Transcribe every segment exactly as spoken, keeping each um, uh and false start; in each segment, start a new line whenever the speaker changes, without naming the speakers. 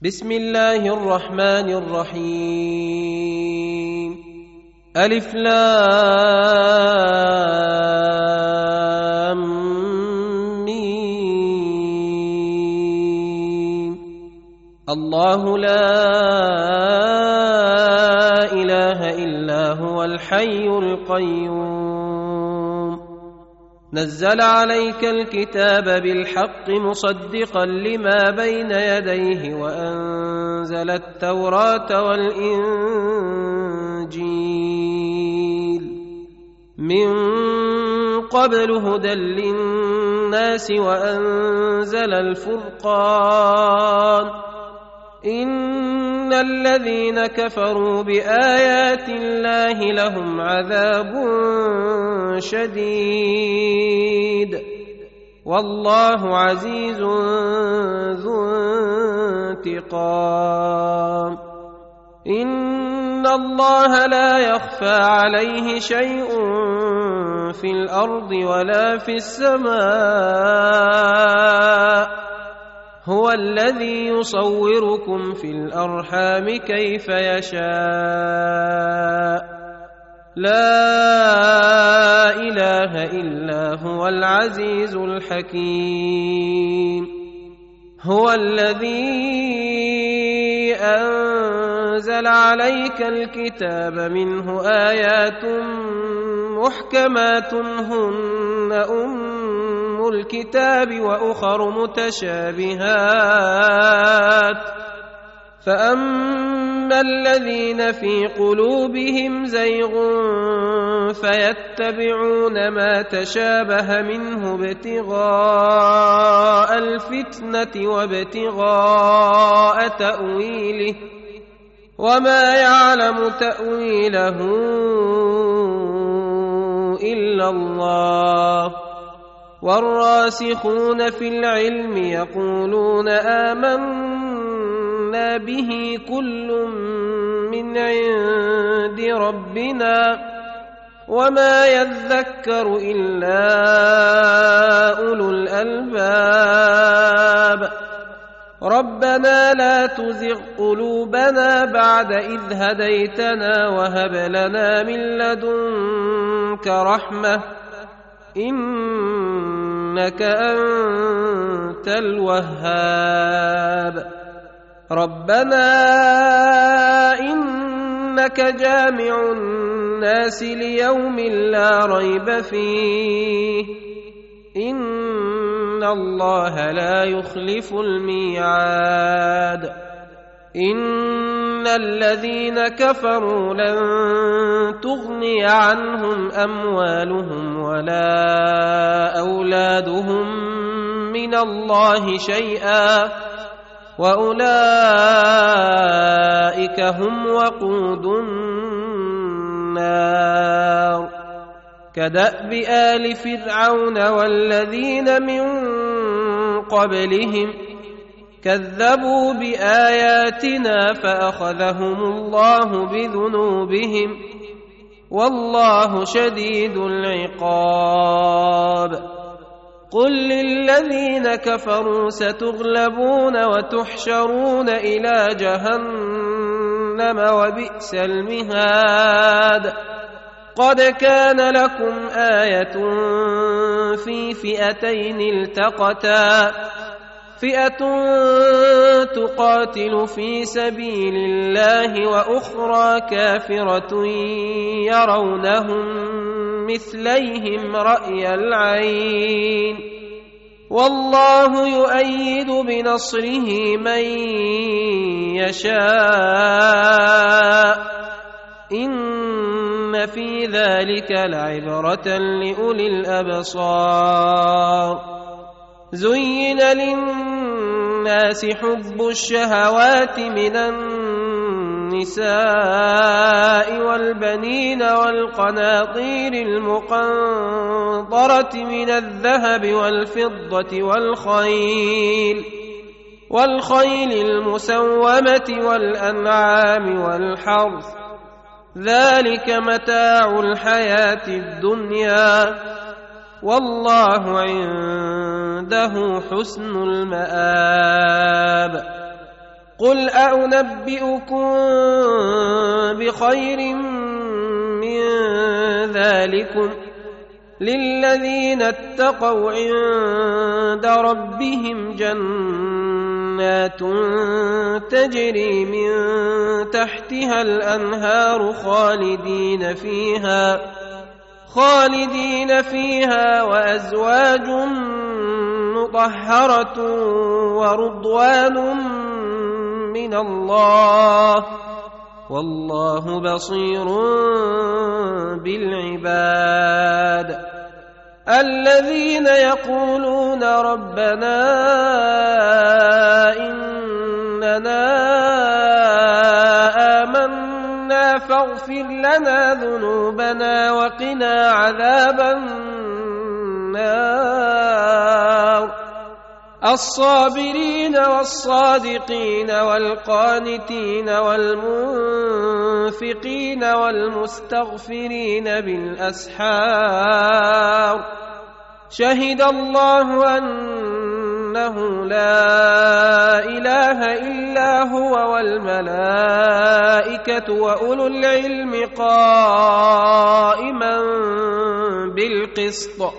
بسم الله الرحمن الرحيم ألف لام ميم الله لا إله إلا هو الحي القيوم نزل عليك الكتاب بالحق مصدقا لما بين يديه وأنزل التوراة والإنجيل من قبل هدى للناس وأنزل الفرقان إن الذين كفروا بآيات الله لهم عذاب شديد والله عزيز ذو انتقام إن الله لا يخفى عليه شيء في الأرض ولا في السماء هو الذي يصوركم في الأرحام كيف يشاء لا إله إلا هو العزيز الحكيم هو الذي أنزل عليك الكتاب منه آيات محكمات هن أم الكتاب وأخر متشابهات فأما الذين في قلوبهم زيغ فيتبعون ما تشابه منه ابتغاء الفتنة وابتغاء تأويله وما يعلم تأويله إلا الله والراسخون في العلم يقولون آمنا به كل من عند ربنا وما يذكر إلا أولو الألباب ربنا لا تزغ قلوبنا بعد إذ هديتنا وهب لنا من لدنك رحمة إنك أنت الوهاب ربنا إنك جامع الناس ليوم لا ريب فيه إن الله لا يخلف الميعاد إن الذين كفروا لن تغني عنهم أموالهم ولا أولادهم من الله شيئا وأولئك هم وقود النار كدأب آل فرعون والذين من قبلهم كذبوا بآياتنا فأخذهم الله بذنوبهم والله شديد العقاب قل للذين كفروا ستغلبون وتحشرون إلى جهنم وبئس المهاد قد كان لكم آية في فئتين التقتا فئة تقاتل في سبيل الله وأخرى كافرة يرونهم مثليهم رأي العين والله يؤيد بنصره من يشاء إن في ذلك لعبرة لأولي الأبصار زين للناس حب الشهوات من النساء والبنين والقناطير المقنطرة من الذهب والفضة والخيل والخيل المسومة والأنعام والحرث ذلك متاع الحياة الدنيا والله عنده حسن المآب قل أنبئكم بخير من ذلكم للذين اتقوا عند ربهم جنات تجري من تحتها الأنهار خالدين فيها خالدين فيها وأزواج مطهرة ورضوان من الله والله بصير بالعباد الذين يقولون ربنا إننا آمنا فاغفر لنا ذنوبنا وقنا عذاب النار الصابرين والصادقين والقانتين والمنفقين والمستغفرين بالأسحار شهد الله أنه لا إله إلا هو والملائكة وأولو العلم قائما بالقسط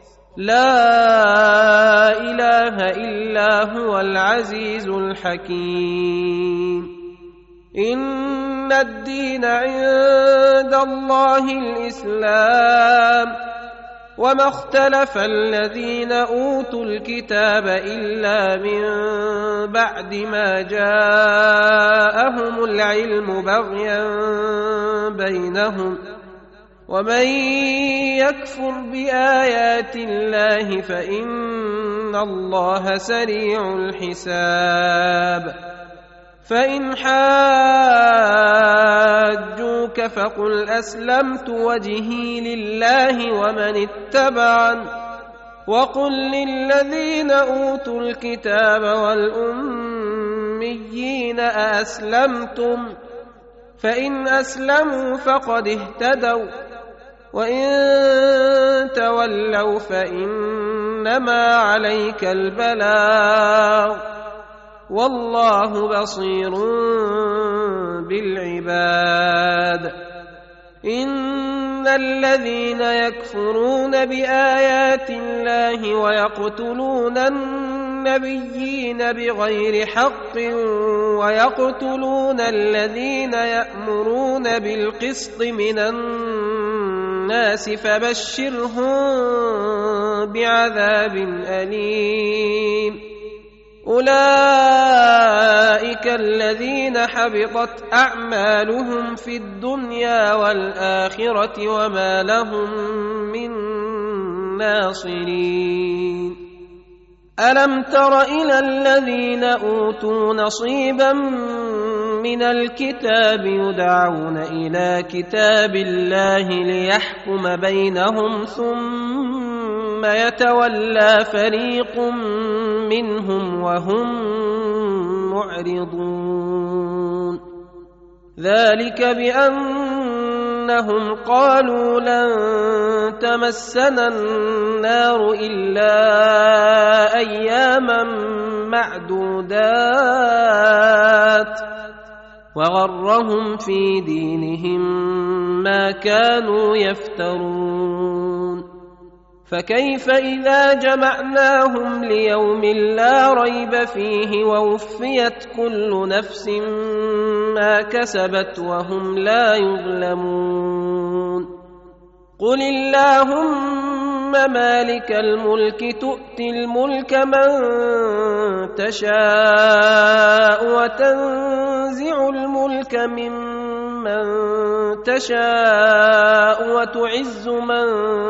لا إله إلا هو العزيز الحكيم إن الدين عند الله الإسلام وما اختلف الذين أوتوا الكتاب إلا من بعد ما جاءهم العلم بغيا بينهم ومن يكفر بآيات الله فإن الله سريع الحساب فإن حاجوك فقل أسلمت وجهي لله ومن اتبعن وقل للذين أوتوا الكتاب والأميين أأسلمتم فإن أسلموا فقد اهتدوا وإن تولوا فإنما عليك البلاغ والله بصير بالعباد إن الذين يكفرون بآيات الله ويقتلون النبيين بغير حق ويقتلون الذين يأمرون بالقسط من الناس فبشرهم بعذاب أليم أولئك الذين حبطت أعمالهم في الدنيا والآخرة وما لهم من ناصرين ألم تر إلى الذين أوتوا نصيبا من الكتاب يدعون إلى كتاب الله ليحكم بينهم ثم يتولى فريق منهم وهم معرضون ذلك بأنهم قالوا لن تمسنا النار إلا أياما معدودات وغرهم في دينهم ما كانوا يفترون فكيف إذا جمعناهم ليوم لا ريب فيه ووفيت كل نفس ما كسبت وهم لا يظلمون قل اللهم مالك الملك تؤتي الملك من تشاء وتنزع الملك ممن تشاء وتعز من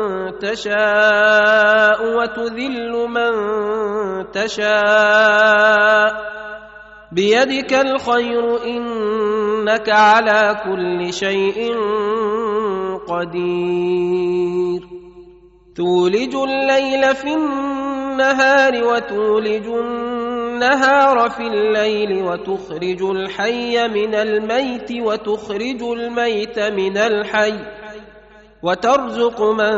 تشاء وتذل من تشاء بيدك الخير إنك على كل شيء قدير تولج الليل في النهار وتولج النهار في الليل وتخرج الحي من الميت وتخرج الميت من الحي وترزق من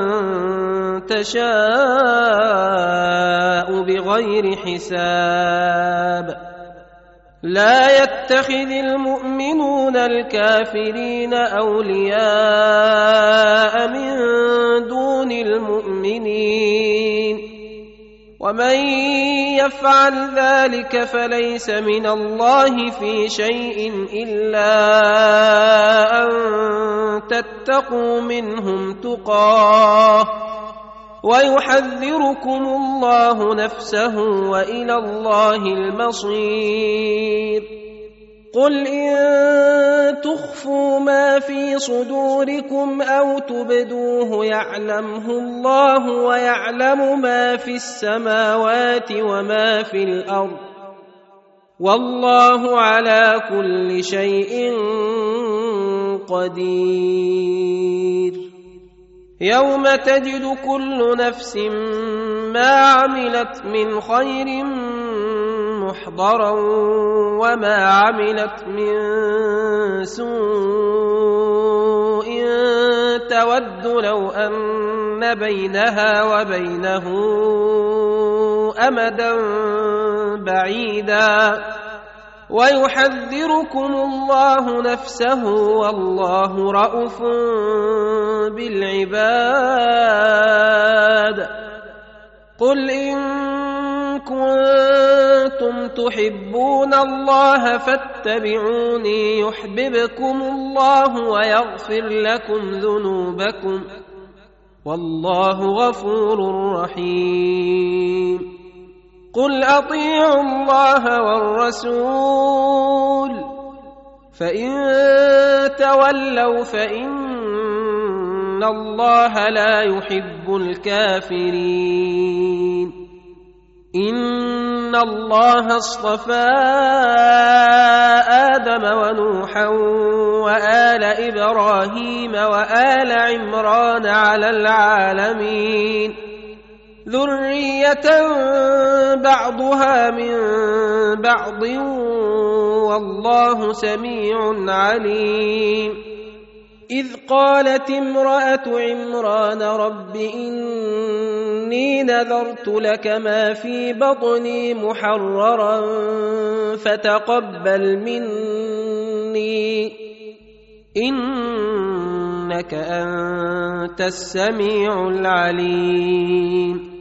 تشاء بغير حساب لا يتخذ المؤمنون الكافرين أولياء من دون المؤمنين ومن يفعل ذلك فليس من الله في شيء إلا أن تتقوا منهم تقاه ويحذركم الله نفسه وإلى الله المصير. قل إن تخفوا ما في صدوركم أو تبدوه يعلمه الله ويعلم ما في السماوات وما في الأرض والله على كل شيء قدير. يوم تجد كل نفس ما عملت من خير محضرا وما عملت من سوء تود لو أن بينها وبينه أمدا بعيدا ويحذركم الله نفسه والله رءوف بالعباد. قل إن كنتم تحبون الله فاتبعوني يحببكم الله ويغفر لكم ذنوبكم والله غفور رحيم. قل أطيعوا الله والرسول فإن تولوا فإن الله لا يحب الكافرين. إن الله اصطفى آدم ونوحا وآل إبراهيم وآل عمران على العالمين ذرية بعضها من بعض والله سميع عليم. إذ قالت امرأة عمران رب إني نذرت لك ما في بطني محررا فتقبل مني إنك أنت السميع العليم.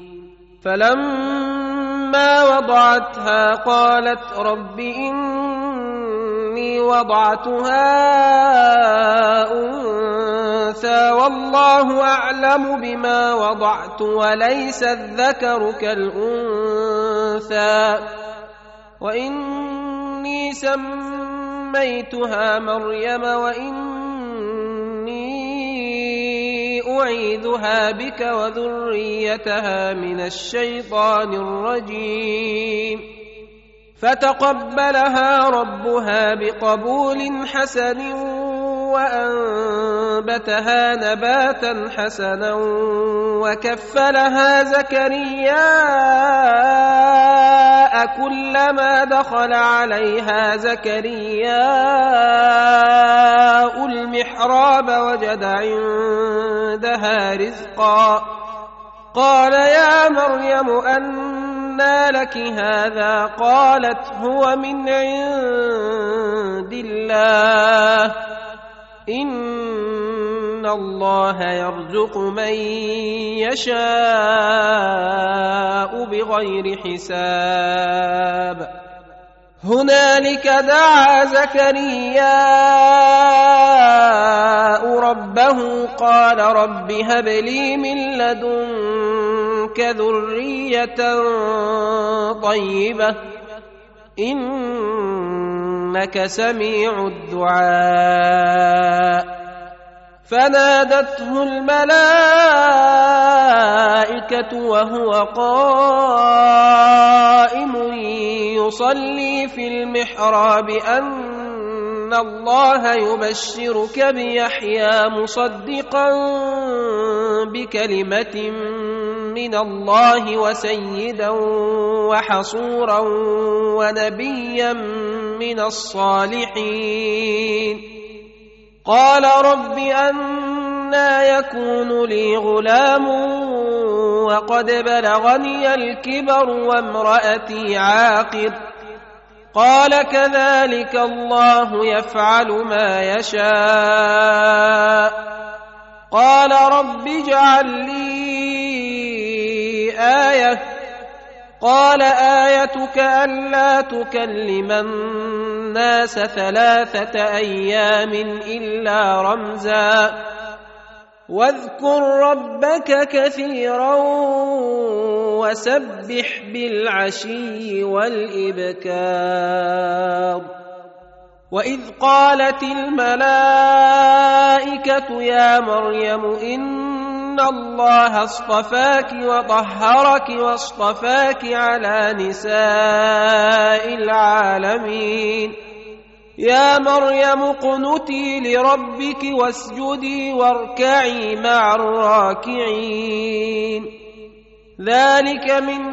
فلما وضعتها قالت رب إني وضعتها أنثى والله أعلم بما وضعت وليس الذكر كالأنثى وإني سميتها مريم وإني أعيذها بك وذريتها من الشيطان الرجيم. فتقبلها ربها بقبول حسن وأنبتها نباتا حسنا وكفلها زكرياء كلما دخل عليها زكرياء المحراب وجد عندها رزقا قال يا مريم أنى لك هذا قالت هو من عند الله إن الله يرزق من يشاء بغير حساب. هنالك دعا زكرياء ربه قال رب هب لي من لدنك ذرية طيبة إنك سميع الدعاء. فنادته الملائكة وهو قائم يصلي في المحراب أن الله يبشرك بيحيى مصدقا بكلمة من الله وسيدا وحصورا ونبيا من الصالحين. قال رب أنى يكون لي غلام وقد بلغني الكبر وامرأتي عاقر قال كذلك الله يفعل ما يشاء قال رب اجعل لي آية قال آيتك ألا تكلم الناس ثلاثة أيام إلا رمزا واذكر ربك كثيرا وسبح بالعشي والإبكار وإذ قالت الملائكة يا مريم إن الله اصطفاك وطهرك واصطفاك على نساء العالمين يا مريم اقنتي لربك واسجدي واركعي مع الراكعين ذلك من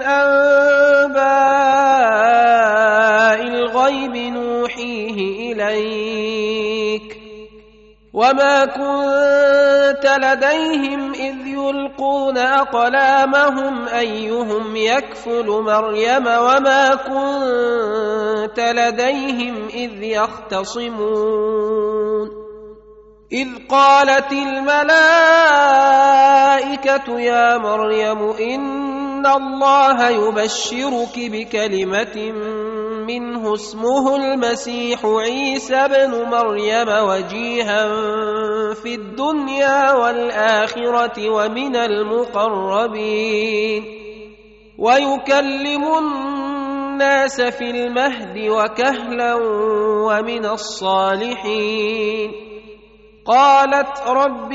أنباء الغيب نوحيه إليك وما كنت لديهم إذ يلقون أقلامهم أيهم يكفل مريم وما كنت لديهم إذ يختصمون إذ قالت الملائكة يا مريم إن الله يبشرك بكلمة منه اسمه المسيح عيسى بن مريم وجيها في الدنيا والآخرة ومن المقربين ويكلم الناس في المهد وكهلا ومن الصالحين قالت رب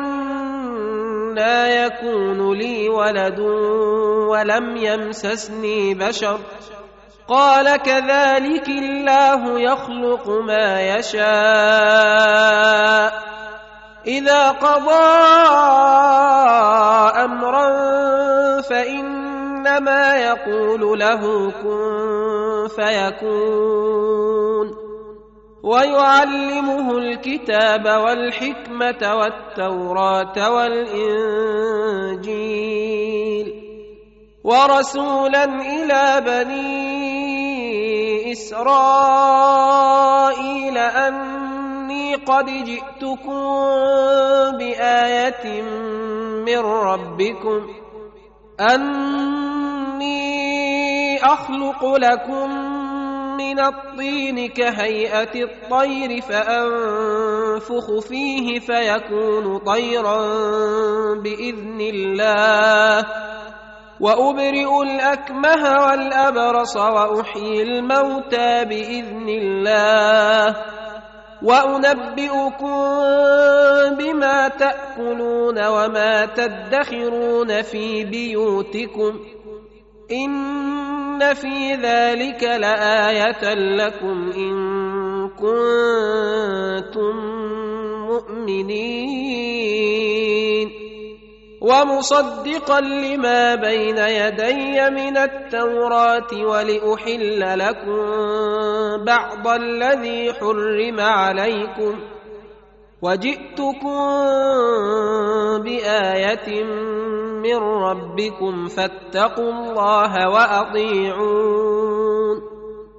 أنى يكون لي ولد ولم يمسسني بشر قال كذلك الله يخلق ما يشاء إذا قضى أمرا فإنما يقول له كن فيكون ويعلمه الكتاب والحكمة والتوراة والإنجيل ورسولا إلى بني إسرائيل أني قد جئتكم بآية من ربكم أني أخلق لكم من الطين كهيئة الطير فأنفخ فيه فيكون طيرا بإذن الله وأبرئ الأكمه والأبرص وأحيي الموتى بإذن الله وأنبئكم بما تأكلون وما تدخرون في بيوتكم إن في ذلك لآية لكم إن كنتم مؤمنين ومصدقا لما بين يدي من التوراة ولأحل لكم بعض الذي حرم عليكم وجئتكم بآية من ربكم فاتقوا الله وأطيعون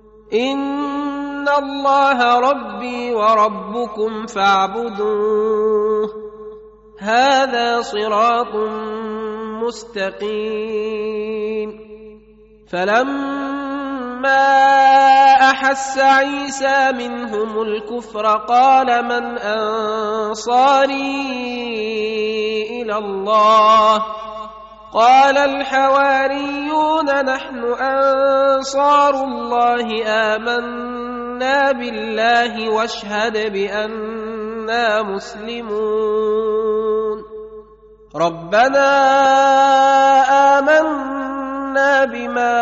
إن الله ربي وربكم فاعبدوه هذا صراط مستقيم فلما أحس عيسى منهم الكفر قال من أنصاري إلى الله قال الحواريون نحن أنصار الله آمنا بالله واشهد بأننا مسلمون ربنا آمنا بما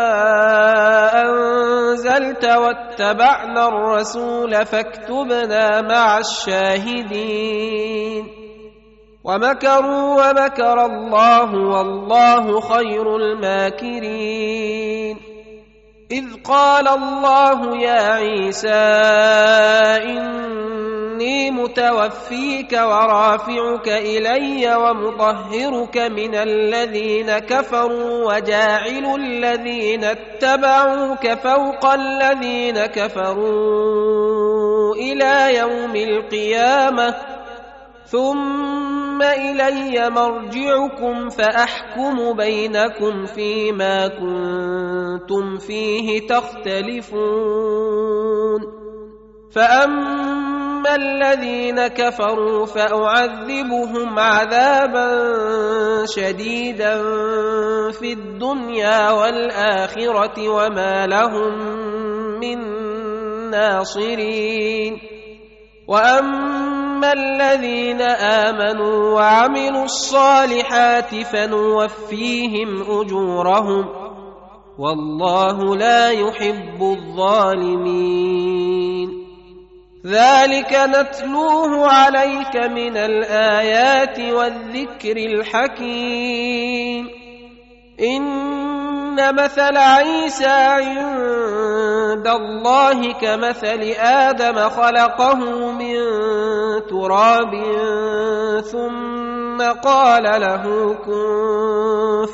أنزلت واتبعنا الرسول فاكتبنا مع الشاهدين ومكروا ومكر الله والله خير الماكرين إذ قال الله يا عيسى إني متوفيك ورافعك إلي ومطهرك من الذين كفروا وجاعل الذين اتبعوك فوق الذين كفروا إلى يوم القيامة ثم إلي مرجعكم فأحكم بينكم فيما كنتم فيه تختلفون فأما الذين كفروا فأعذبهم عذابا شديدا في الدنيا والآخرة وما لهم من ناصرين وأما الذين آمنوا وعملوا الصالحات فنوفيهم أجورهم والله لا يحب الظالمين ذلك نتلوه عليك من الآيات والذكر الحكيم إن مثل عيسى عند الله كمثل آدم خلقه من تراب ثم قال له كن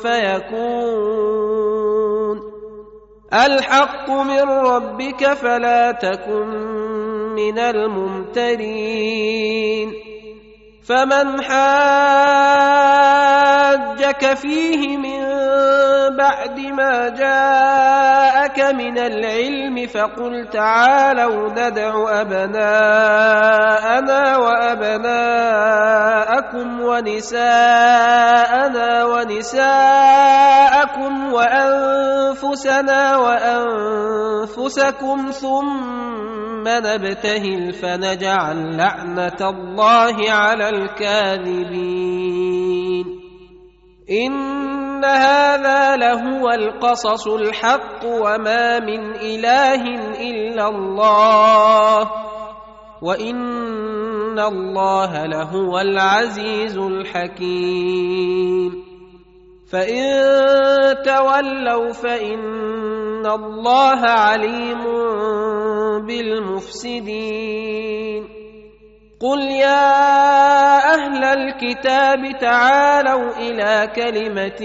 فيكون الحق من ربك فلا تكن من الممترين فمن حاجك فيه من بعد ما جاءك من العلم فقل تعالوا ندع أبناءنا وأبناءكم ونساءنا ونساءكم وأنفسنا وأنفسكم ثم نبتهل فنجعل لعنة الله على الكاذبين إن هذا لهو القصص الحق وما من إله إلا الله وإن الله لهو العزيز الحكيم فإن تولوا فإن الله عليم بالمفسدين قل يا أهل الكتاب تعالوا إلى كلمة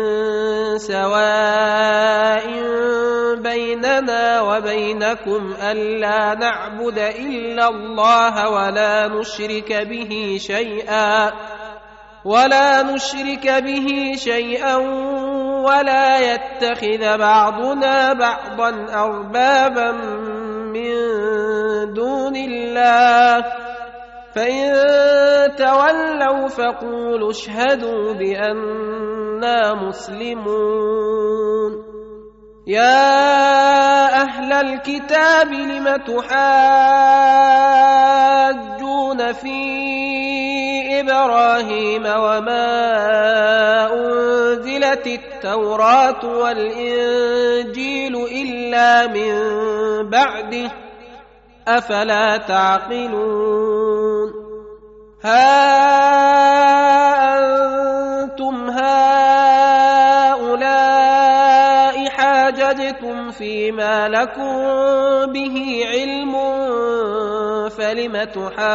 سواء بيننا وبينكم ألا نعبد إلا الله ولا نشرك به شيئا ولا نشرك به شيئا ولا يتخذ بعضنا بعضا أربابا من دون الله فإن تولوا فقولوا اشهدوا بأننا مسلمون يا أهل الكتاب لم تحاجون في إبراهيم وما أنزلت التوراة والإنجيل إلا من بعده أفلا تعقلون ها أنتم هؤلاء حاججتم فيما لكم به علم فلم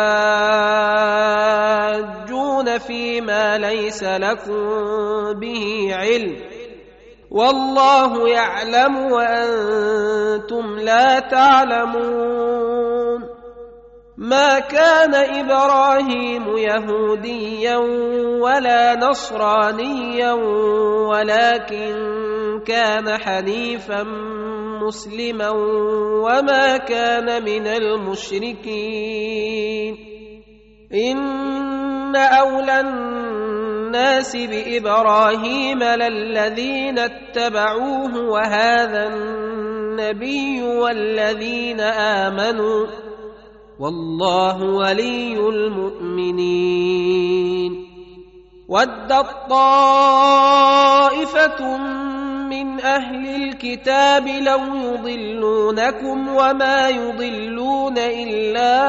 تحاجون فيما ليس لكم به علم والله يعلم وأنتم لا تعلمون ما كان إبراهيم يهوديا ولا نصرانيا ولكن كان حنيفا مسلما وما كان من المشركين إن أولى الناس بإبراهيم للذين اتبعوه وهذا النبي والذين آمنوا والله ولي المؤمنين ودت طائفة من أهل الكتاب لو يضلونكم وما يضلون إلا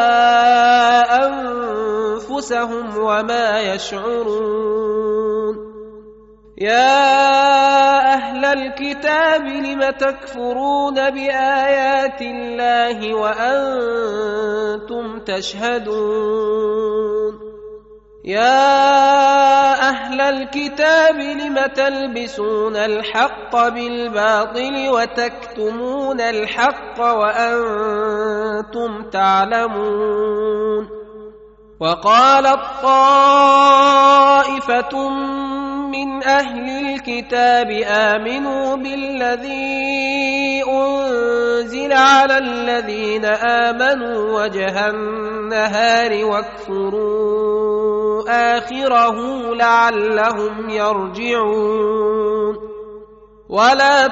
أنفسهم وما يشعرون يا أهل الكتاب لم تكفرون بآيات الله وأنتم تشهدون يا أهل الكتاب لم تلبسون الحق بالباطل وتكتمون الحق وأنتم تعلمون وقالت طائفة من أهل الكتاب آمنوا بالذي أنزل على الذين آمنوا وجه النهار واكفروا آخره لعلهم يرجعون ولا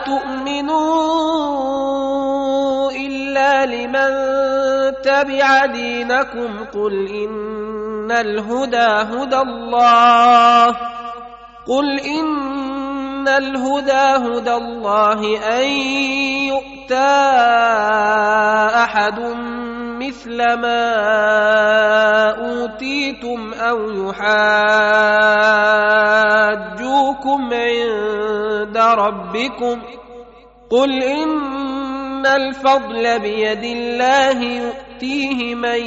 تؤمنوا إلا لمن تبع دينكم قل إن الهدى هدى الله قل إن الهدى هدى الله أن يؤتى أحد مثل ما أوتيتم أو يحاجوكم عند ربكم قل إن الفضل بيد الله يؤتيه من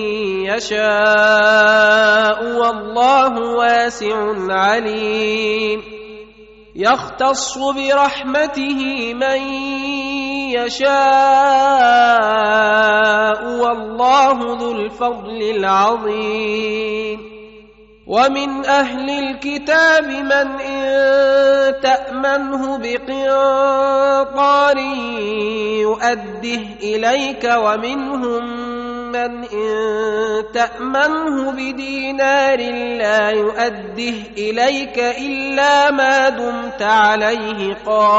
يشاء والله واسع عليم يختص برحمته من يشاء والله ذو الفضل العظيم ومن أهل الكتاب من إن تأمنه بقنطار يؤده إليك ومنهم من إن تأمنه بدينار لا يؤده إليك إلا ما دمت عليه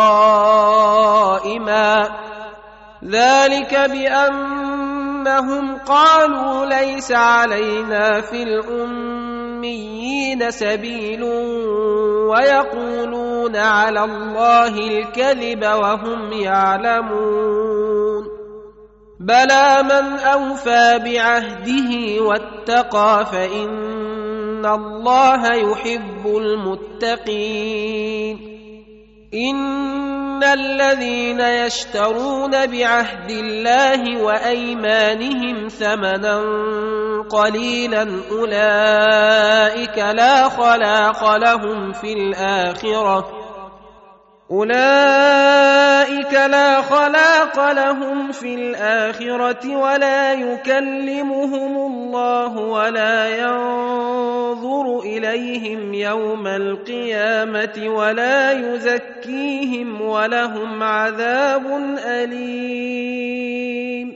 قائما ذلك بأنهم قالوا ليس علينا في الأميين سبيل ويقولون على الله الكذب وهم يعلمون بلى من أوفى بعهده واتقى فإن الله يحب المتقين إن الذين يشترون بعهد الله وأيمانهم ثمنا قليلا أولئك لا خلاق لهم في الآخرة أولئك لا خلاق لهم في الآخرة ولا يكلمهم الله ولا ينظر إليهم يوم القيامة ولا يزكيهم ولهم عذاب أليم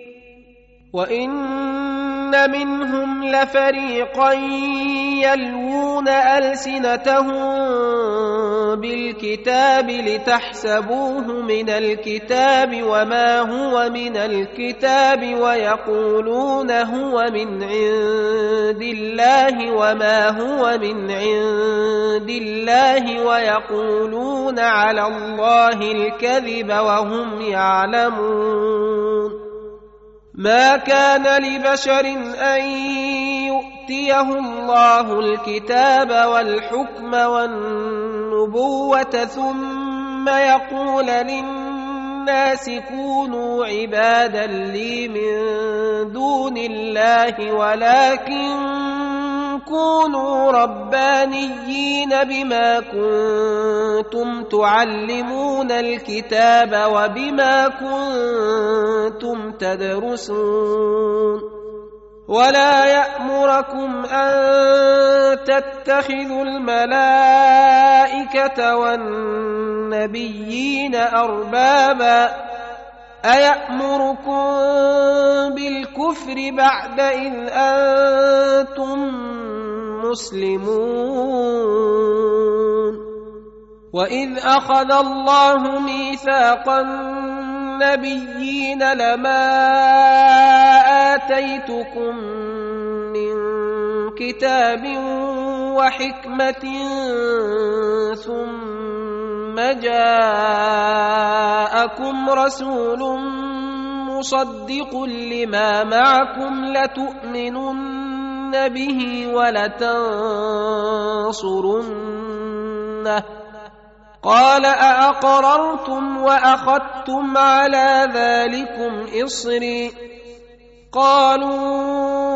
وإن منهم لفريقا يلوون ألسنتهم بالكتاب لتحسبوه من الكتاب وما هو من الكتاب ويقولون هو من عند الله وما هو من عند الله ويقولون على الله الكذب وهم يعلمون ما كان لبشر أن يؤتيه الله الكتاب والحكم والنبوة ثم يقول للناس كونوا عبادا لي من دون الله ولكن كونوا ربانيين بما كنتم تعلمون الكتاب وبما كنتم تدرسون ولا يأمركم أن تتخذوا الملائكة والنبيين أربابا أيأمركم بالكفر بعد إذ أنتم مسلمون وإذ أخذ الله ميثاق النبيين لما آتيتكم من كتاب وحكمة ثم جاءكم رسول مصدق لما معكم لتؤمنن به ولتنصرنه قال أأقررتم وأخذتم على ذلكم إصري قالوا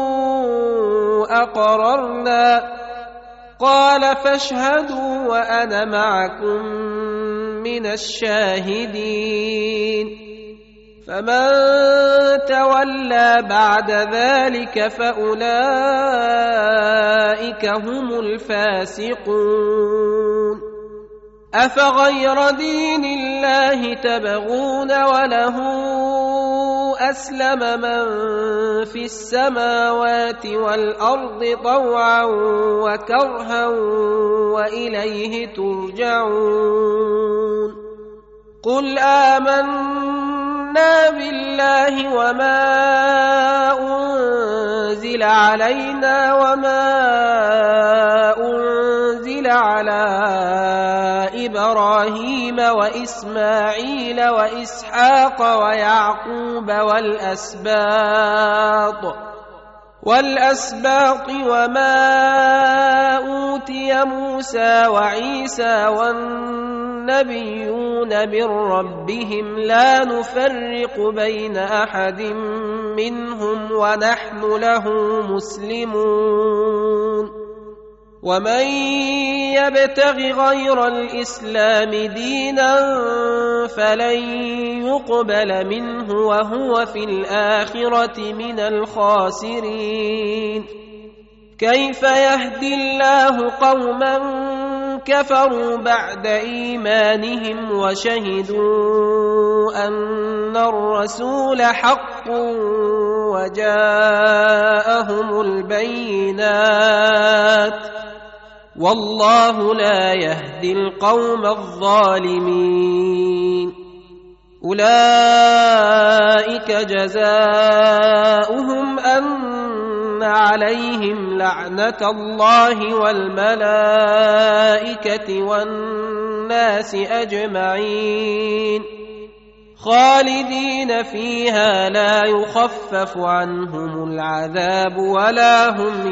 أقررنا قال فاشهدوا وأنا معكم من الشاهدين فمن تولى بعد ذلك فأولئك هم الفاسقون أفغير دين الله تبغون وله أسلم من في السماوات والأرض طوعا وكرها وإليه ترجعون قل آمنا بالله وما أنزل علينا وما أنزل على إبراهيم وإسماعيل وإسحاق ويعقوب والأسباط والأسباط وما أوتي موسى وعيسى والنبيون من ربهم لا نفرق بين أحد منهم ونحن له مسلمون ومن يبتغ غير الإسلام دينا فلن يقبل منه وهو في الآخرة من الخاسرين كيف يهدي الله قوما كفروا بعد إيمانهم وشهدوا أن الرسول حق وجاءهم البينات والله لا يهدي القوم الظالمين أولئك جزاؤهم أن عليهم لعنة الله والملائكة والناس أجمعين خالدين فيها لا يخفف عنهم العذاب ولا هم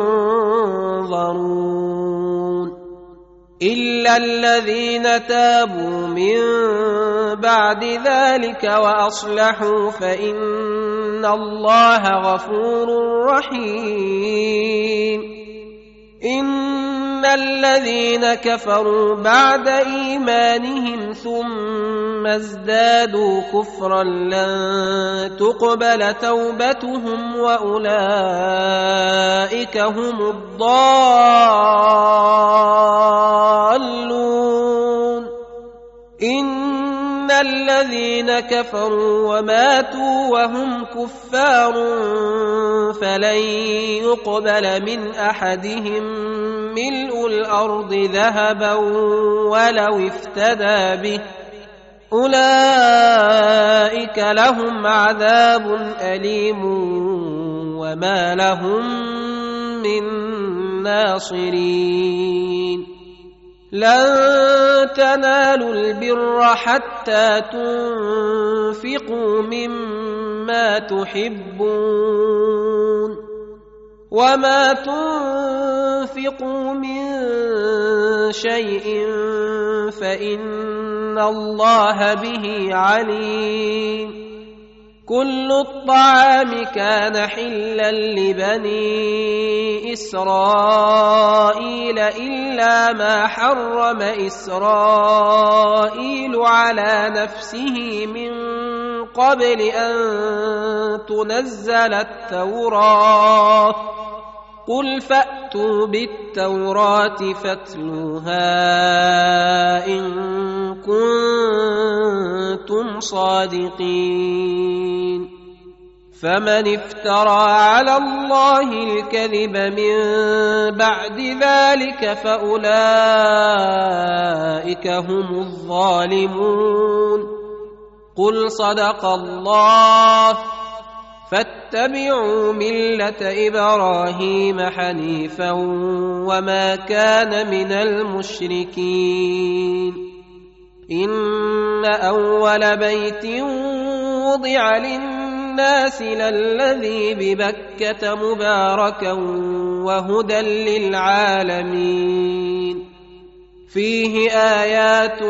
ينظرون إلا الذين تابوا من بعد ذلك وأصلحوا فإن الله غفور رحيم إن الذين كفروا بعد إيمانهم ثم ازدادوا كفرا لن تقبل توبتهم وأولئك هم الضالون إن الذين كفروا وماتوا وهم كفار فلن يقبل من أحدهم ملء الأرض ذهبا ولو افتدى به أولئك لهم عذاب أليم وما لهم من ناصرين لن تنالوا البر حتى تنفقوا مما تحبون وما تنفقوا من شيء فإن الله به عليم كل الطعام كان حلا لبني إسرائيل إلا ما حرم إسرائيل على نفسه من قبل أن تنزل التوراة قل فأتوا بالتوراة فاتلوها إن كنتم صادقين فمن افترى على الله الكذب من بعد ذلك فأولئك هم الظالمون قل صدق الله فاتبعوا ملة إبراهيم حنيفا وما كان من المشركين إن أول بيت وضع للناس للذي ببكة مباركا وهدى للعالمين فيه آيات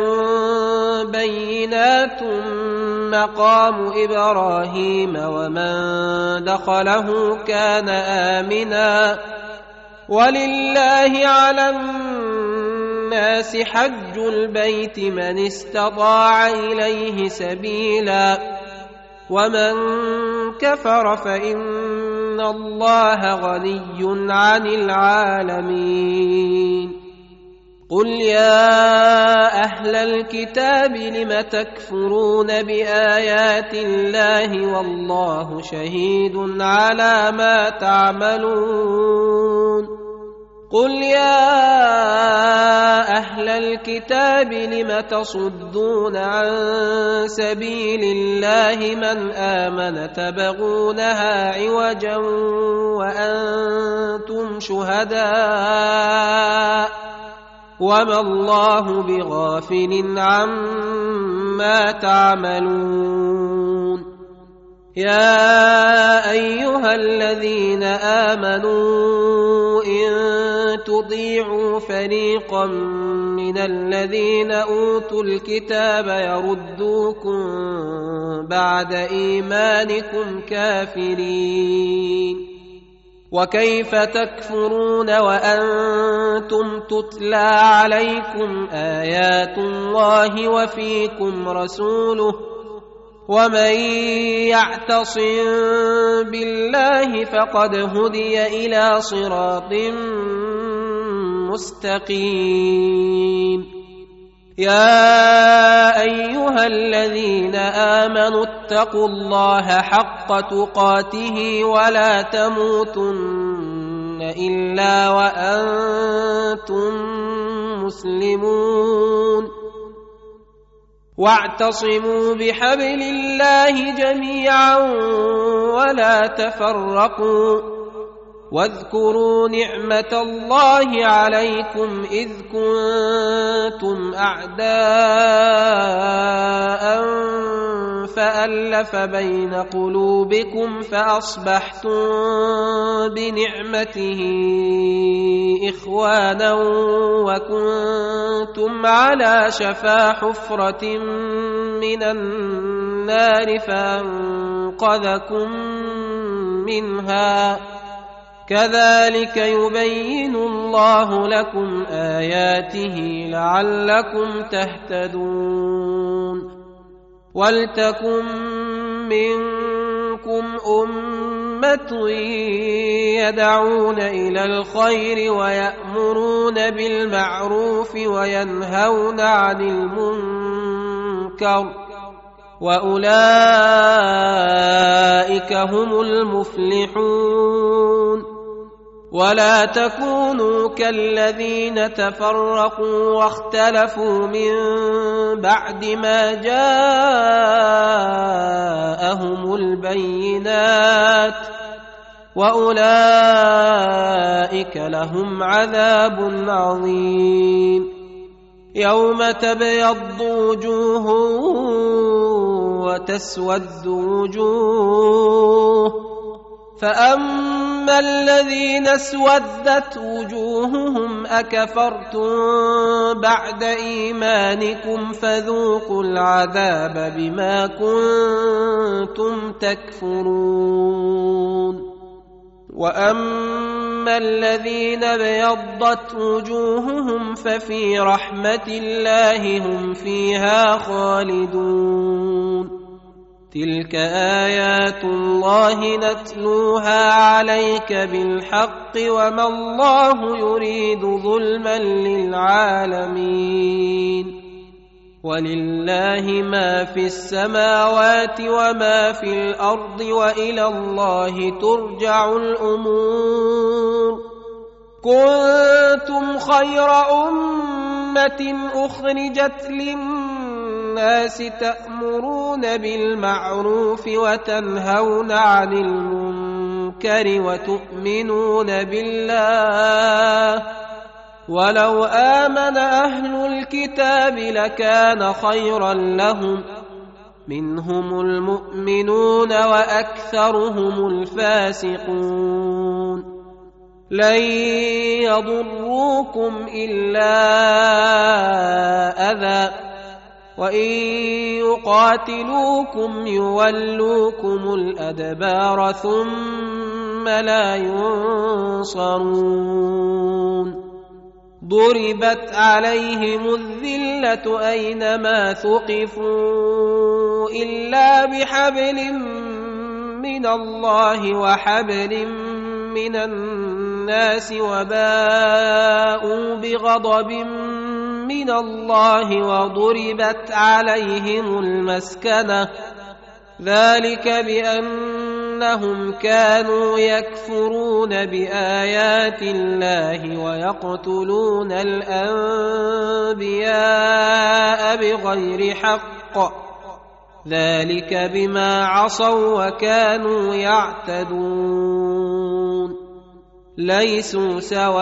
بينات مقام إبراهيم ومن دخله كان آمنا ولله على الناس حج البيت من استطاع إليه سبيلا ومن كفر فإن الله غني عن العالمين قل يا أهل الكتاب لم تكفرون بآيات الله والله شهيد على ما تعملون قل يا أهل الكتاب لم تصدون عن سبيل الله من آمن تبغونها عوجا وأنتم شهداء وما الله بغافل عما تعملون يا أيها الذين آمنوا إن تطيعوا فريقا من الذين أوتوا الكتاب يردوكم بعد إيمانكم كافرين وكيف تكفرون وأنتم تتلى عليكم آيات الله وفيكم رسوله ومن يعتصم بالله فقد هدي إلى صراط مستقيم يا أيها الذين آمنوا اتقوا الله حق تقاته ولا تموتن إلا وأنتم مسلمون واعتصموا بحبل الله جميعا ولا تفرقوا واذكروا نعمة الله عليكم إذ كنتم أعداء فألف بين قلوبكم فأصبحتم بنعمته إخوانا وكنتم على شفا حفرة من النار فأنقذكم منها كذلك يبين الله لكم آياته لعلكم تهتدون ولتكن منكم أمة يدعون إلى الخير ويأمرون بالمعروف وينهون عن المنكر وأولئك هم المفلحون ولا تكونوا كالذين تفرقوا واختلفوا من بعد ما جاءهم البينات وأولئك لهم عذاب عظيم يوم تبيض وجوه وتسود وجوه فأما الذين اسودت وجوههم أكفرتم بعد إيمانكم فذوقوا العذاب بما كنتم تكفرون وأما الذين ابيضت وجوههم ففي رحمة الله هم فيها خالدون تلك آيات الله نتلوها عليك بالحق وما الله يريد ظلما للعالمين ولله ما في السماوات وما في الأرض وإلى الله ترجع الأمور كنتم خير أمة أخرجت للناس تأمرون بالمعروف وتنهون عن المنكر وتؤمنون بالله ولو آمن أهل الكتاب لكان خيرا لهم منهم المؤمنون وأكثرهم الفاسقون لن يضروكم إلا أذى وإن يقاتلوكم يولوكم الأدبار ثم لا ينصرون ضربت عليهم الذلة أينما ثقفوا إلا بحبل من الله وحبل من الناس وباءوا بغضب من الله وضربت عليهم المسكنة ذلك بأنهم كانوا يكفرون بآيات الله ويقتلون الأنبياء بغير حق ذلك بما عصوا وكانوا يعتدون ليسوا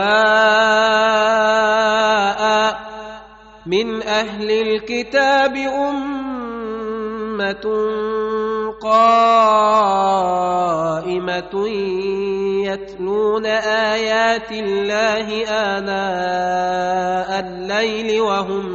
سواء من أهل الكتاب أمة قائمة يتلون آيات الله آناء الليل وهم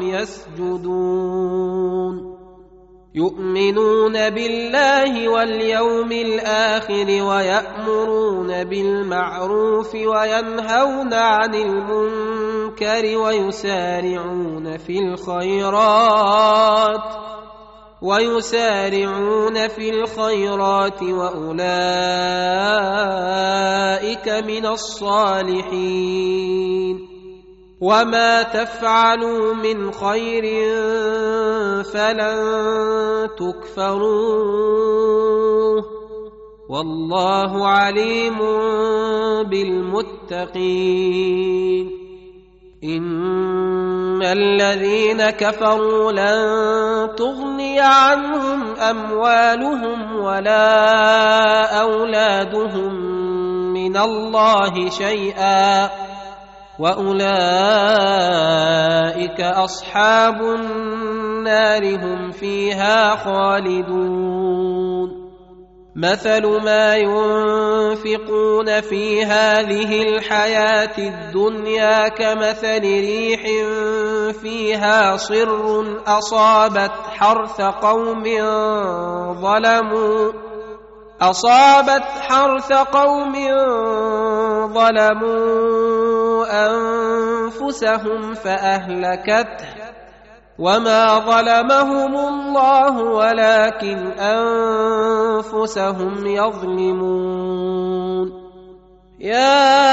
يسجدون يؤمنون بالله واليوم الآخر ويأمرون بالمعروف وينهون عن المنكر ويسارعون في الخيرات ويسارعون في الخيرات وأولئك من الصالحين وما تفعلوا من خير فلن تكفروه والله عليم بالمتقين إن الذين كفروا لن تغني عنهم أموالهم ولا أولادهم من الله شيئا وأولئك أصحاب النار هم فيها خالدون مثل ما ينفقون في هذه الحياة الدنيا كمثل ريح فيها صر أصابت حرث قوم ظلموا أصابت حرث قوم ظلموا أنفسهم فأهلكته وما ظلمهم الله ولكن أنفسهم يظلمون يا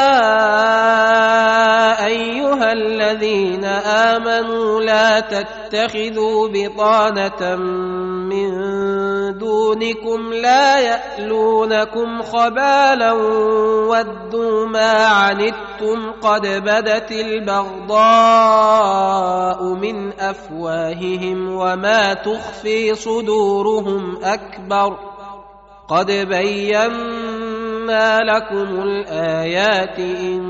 أيها الذين آمنوا لا تتخذوا بطانة من دونكم لا يألونكم خبالا ودوا ما عنتم قد بدت البغضاء من أفواههم وما تخفي صدورهم أكبر قد بينا لكم الآيات إن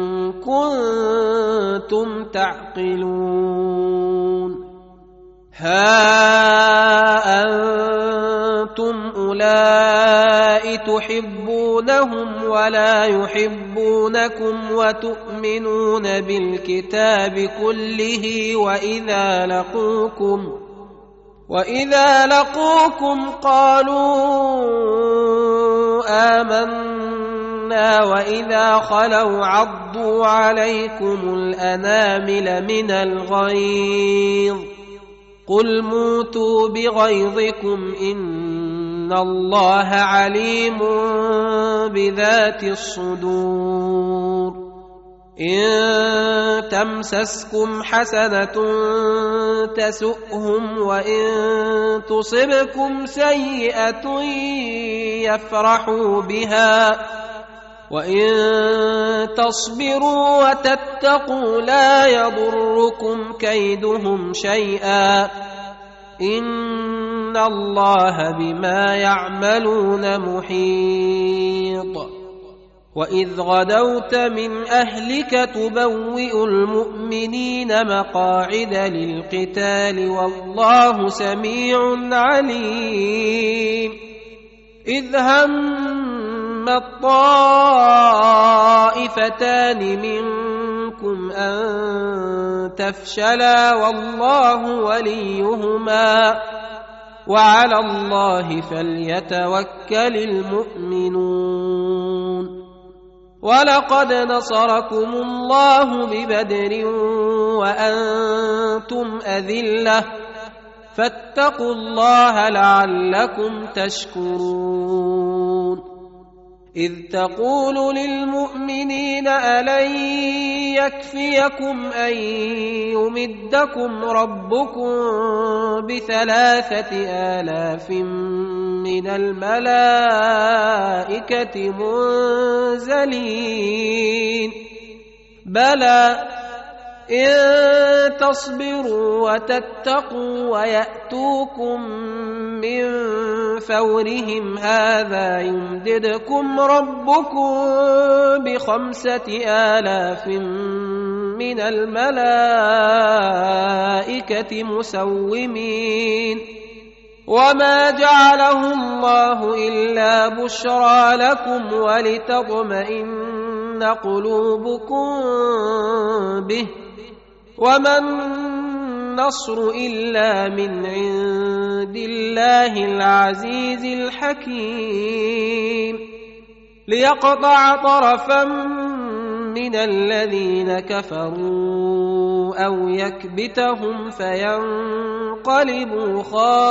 كنتم تعقلون ها أنتم أولئك تحبونهم ولا يحبونكم وتؤمنون بالكتاب كله وإذا لقوكم وإذا لقوكم قالوا آمنا وإذا خلوا عضوا عليكم الأنامل من الغيظ قل موتوا بغيظكم إن الله عليم بذات الصدور إن تمسسكم حسنة تسؤهم وإن تصبكم سيئة يفرحوا بها وإن تصبروا وتتقوا لا يضركم كيدهم شيئا إن الله بما يعملون محيط وإذ غدوت من أهلك تبوئ المؤمنين مقاعد للقتال والله سميع عليم إذ هم الطائفتان منكم أن تفشلا والله وليهما وعلى الله فليتوكل المؤمنون ولقد نصركم الله ببدر وأنتم أذلة فاتقوا الله لعلكم تشكرون إذ تقول للمؤمنين ألن يكفيكم أن يمدكم ربكم بثلاثة آلاف من الملائكة منزلين بلى إن تصبروا وتتقوا ويأتوكم من فورهم هذا يمددكم ربكم بخمسة آلاف من الملائكة مسومين وما جعله الله إلا بشرى لكم ولتطمئن قلوبكم به وما النصر إلا من عند الله العزيز الحكيم ليقطع طرفا من الذين كفروا أو يكبتهم فينقلبوا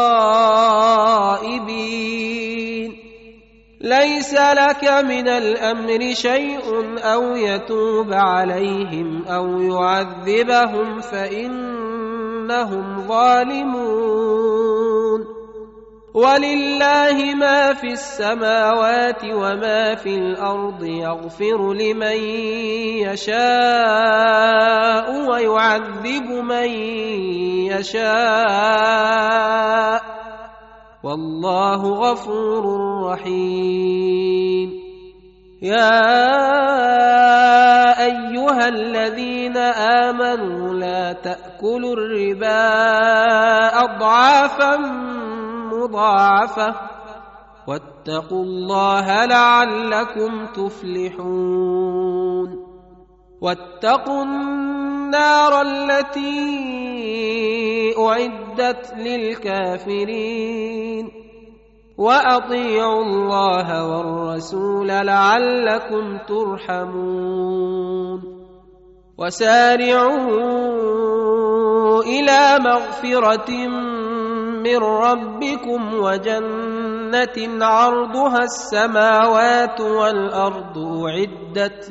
خائبين ليس لك من الأمر شيء أو يتوب عليهم أو يعذبهم فإنهم ظالمون ولله ما في السماوات وما في الأرض يغفر لمن يشاء ويعذب من يشاء والله غفور رحيم يا أيها الذين آمنوا لا تأكلوا الربا أضعافا مضاعفة واتقوا الله لعلكم تفلحون واتقوا النار التي أعدت للكافرين وأطيعوا الله والرسول لعلكم ترحمون وسارعوا إلى مغفرة من ربكم وجنة عرضها السماوات والأرض أعدت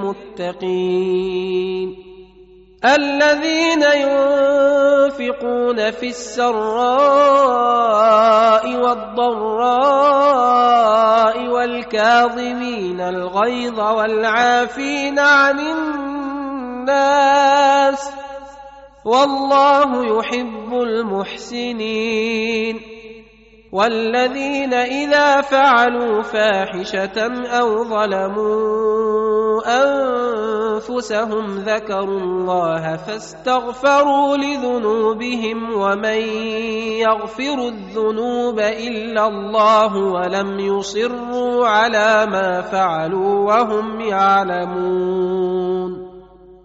للمتقين الذين ينفقون في السراء والضراء والكاظمين الغيظ والعافين عن الناس والله يحب المحسنين والذين إذا فعلوا فاحشة أو ظلموا أنفسهم ذكروا الله فاستغفروا لذنوبهم ومن يغفر الذنوب إلا الله ولم يصروا على ما فعلوا وهم يعلمون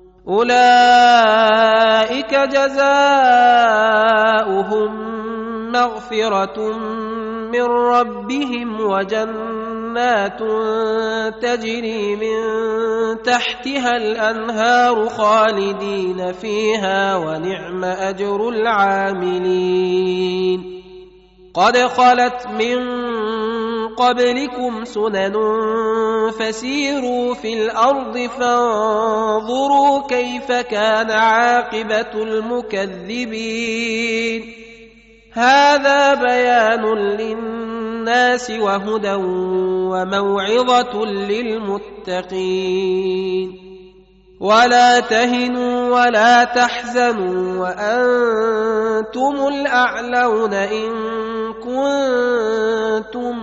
أولئك جزاؤهم مغفرة من ربهم وجنات تجري من تحتها الأنهار خالدين فيها ونعم أجر العاملين قد خلت من قبلكم سنن فسيروا في الأرض فانظروا كيف كان عاقبة المكذبين هذا بيان للناس وهدى وموعظة للمتقين ولا تهنوا ولا تحزنوا وأنتم الأعلون إن كنتم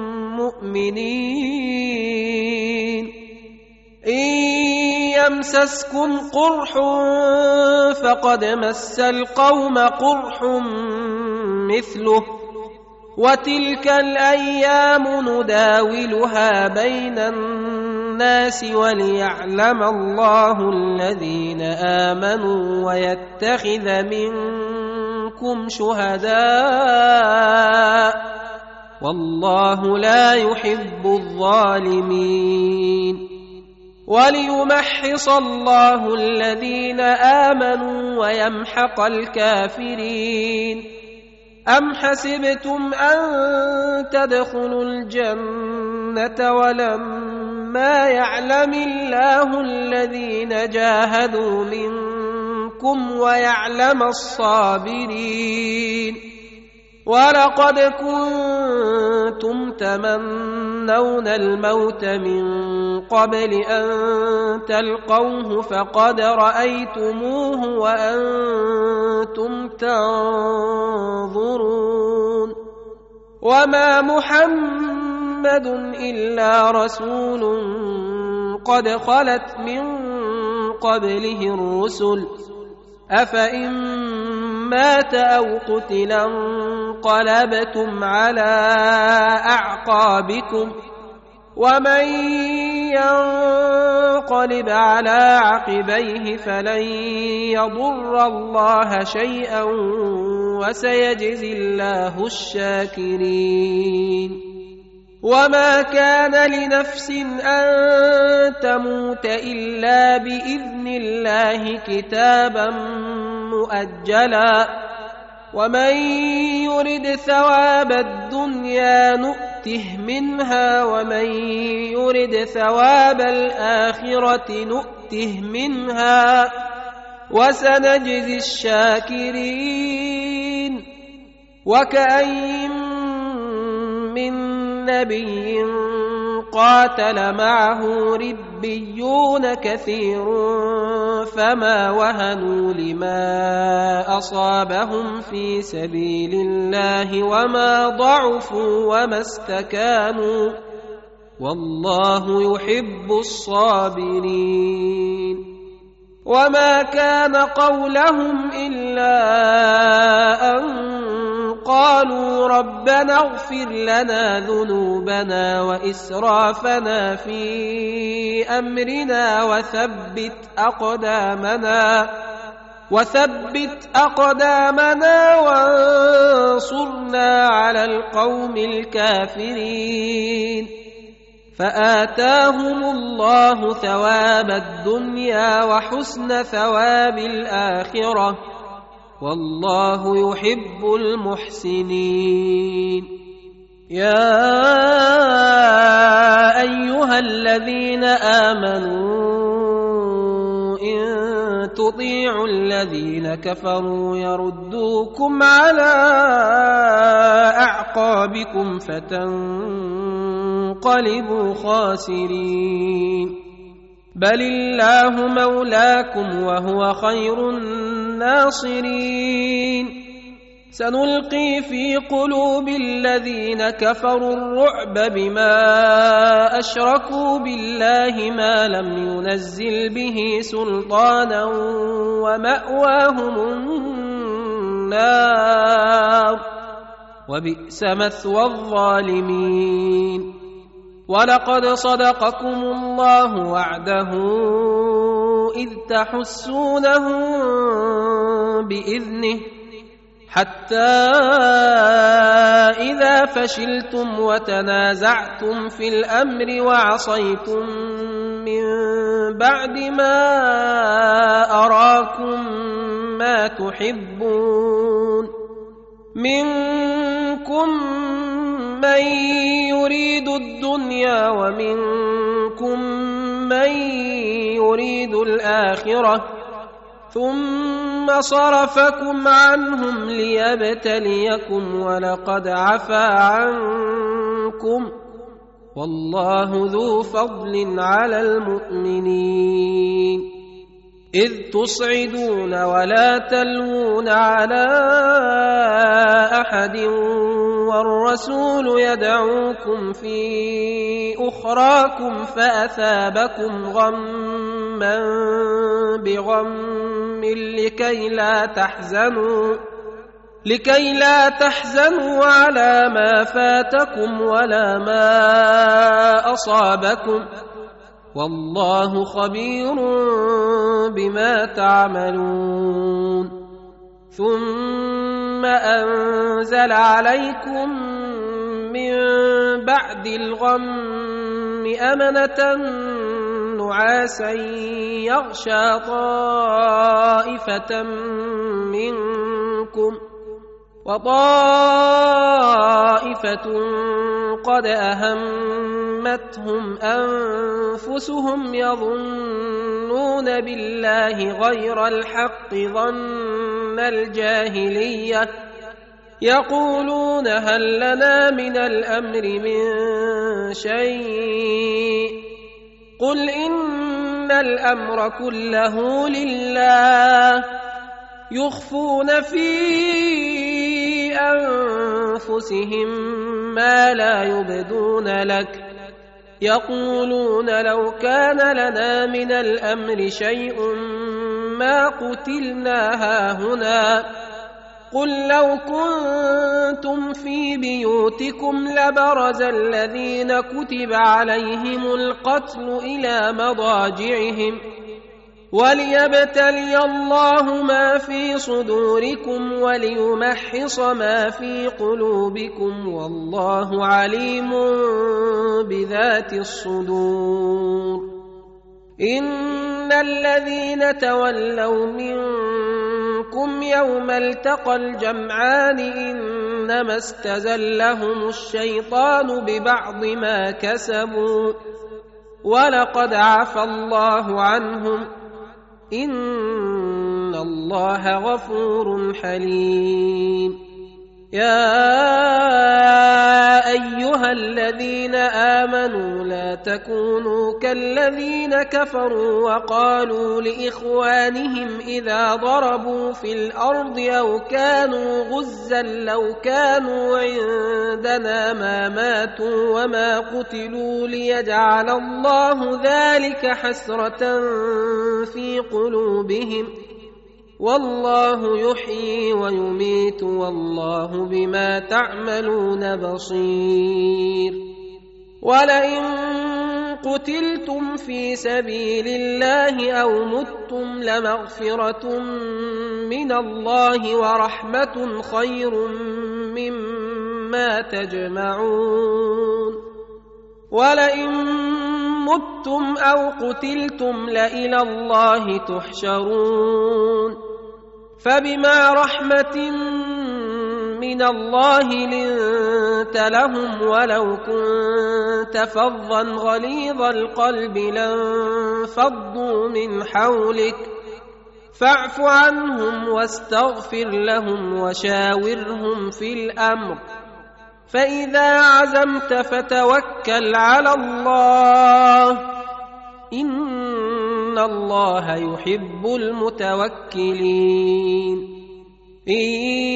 مؤمنين إن يمسسكم قرح فقد مس القوم قرح مثله وتلك الأيام نداولها بين الناس وليعلم الله الذين آمنوا ويتخذ منكم شهداء والله لا يحب الظالمين وليمحص الله الذين آمنوا ويمحق الكافرين أم حسبتم أن تدخلوا الجنة ولما يعلم الله الذين جاهدوا منكم ويعلم الصابرين ولقد كنتم تمنون الموت من قبل أن تلقوه فقد رأيتموه وأنتم تنظرون وما محمد إلا رسول قد خلت من قبله الرسل أفإن مات أو قتلا انقلبتم على أعقابكم ومن ينقلب على عقبيه فلن يضر الله شيئا وسيجزي الله الشاكرين وما كان لنفس أن تموت إلا بإذن الله كتابا مؤجلا ومن يرد ثواب الدنيا نؤته منها ومن يرد ثواب الآخرة نؤته منها وسنجزي الشاكرين وكأين من نبي قاتل معه ربيون كثير فما وهنوا لما أصابهم في سبيل الله وما ضعفوا وما استكانوا والله يحب الصابرين وما كان قولهم إلا أن قالوا ربنا اغفر لنا ذنوبنا وإسرافنا في أمرنا وثبت أقدامنا وثبت أقدامنا وانصرنا على القوم الكافرين فآتاهم الله ثواب الدنيا وحسن ثواب الآخرة والله يحب المحسنين يا أيها الذين آمنوا إن تطيعوا الذين كفروا يردوكم على أعقابكم فتنقلبوا خاسرين بل الله مولاكم وهو خير الناصرين سنلقي في قلوب الذين كفروا الرعب بما أشركوا بالله ما لم ينزل به سلطانا ومأواهم النار وبئس مثوى الظالمين ولقد صدقكم الله وعده إذ تحسونهم بإذنه حتى إذا فشلتم وتنازعتم في الأمر وعصيتم من بعد ما أراكم ما تحبون منكم من يريد الدنيا ومنكم من يريد الآخرة ثم صرفكم عنهم ليبتليكم ولقد عفا عنكم والله ذو فضل على المؤمنين إذ تصعدون ولا تلوون على أحد والرسول يدعوكم في أخراكم فأثابكم غما بغم لكي لا تحزنوا لكي لا تحزنوا على ما فاتكم ولا ما أصابكم والله خبير بما تعملون ثم أنزل عليكم من بعد الغم أمنة نعاسا يغشى طائفة منكم وطائفة قد أهمتهم أنفسهم يظنون بالله غير الحق ظن الجاهلية يقولون هل لنا من الأمر من شيء قل إن الأمر كله لله يخفون في أنفسهم ما لا يبدون لك يقولون لو كان لنا من الأمر شيء ما قتلنا هاهنا قل لو كنتم في بيوتكم لبرز الذين كتب عليهم القتل إلى مضاجعهم وليبتلي الله ما في صدوركم وليمحص ما في قلوبكم والله عليم بذات الصدور إن الذين تولوا منكم يوم التقى الجمعان إنما استزلهم الشيطان ببعض ما كسبوا ولقد عفى الله عنهم إن الله غفور حليم يا أيها الذين آمنوا لا تكونوا كالذين كفروا وقالوا لإخوانهم إذا ضربوا في الأرض أو كانوا غزا لو كانوا عندنا ما ماتوا وما قتلوا ليجعل الله ذلك حسرة في قلوبهم والله يحيي ويميت والله بما تعملون بصير ولئن قتلتم في سبيل الله أو متم لمغفرة من الله ورحمة خير مما تجمعون ولئن متم أو قتلتم لإلى الله تحشرون فبما رحمة من الله لنت لهم ولو كنت فظا غليظ القلب لانفضوا من حولك فاعف عنهم واستغفر لهم وشاورهم في الأمر فإذا عزمت فتوكل على الله إن الله يحب المتوكلين إن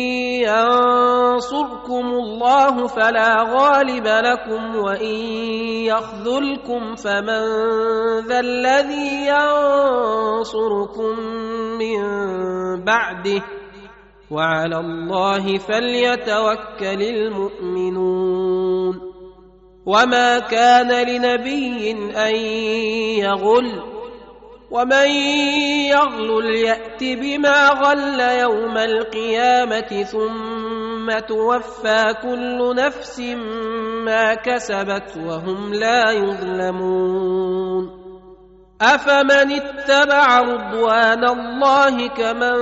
ينصركم الله فلا غالب لكم وإن يخذلكم فمن ذا الذي ينصركم من بعده وعلى الله فليتوكل المؤمنون وما كان لنبي أن يغل ومن يغل يأت بما غل يوم القيامة ثم توفى كل نفس ما كسبت وهم لا يظلمون أفمن اتبع رضوان الله كمن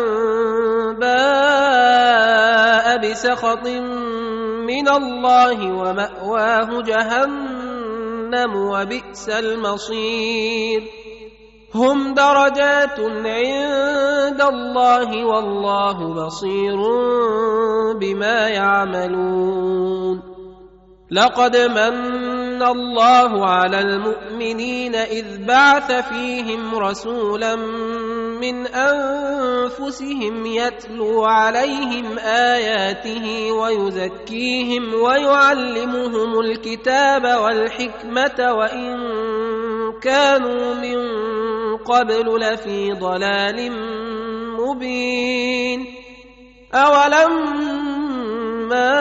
باء بسخط من الله ومأواه جهنم وبئس المصير هم درجات عند الله والله بصير بما يعملون لقد من الله على المؤمنين إذ بعث فيهم رسولا من أنفسهم يتلو عليهم آياته ويزكيهم ويعلمهم الكتاب والحكمة وإن كانوا من قبل لفي ضلال مبين أولما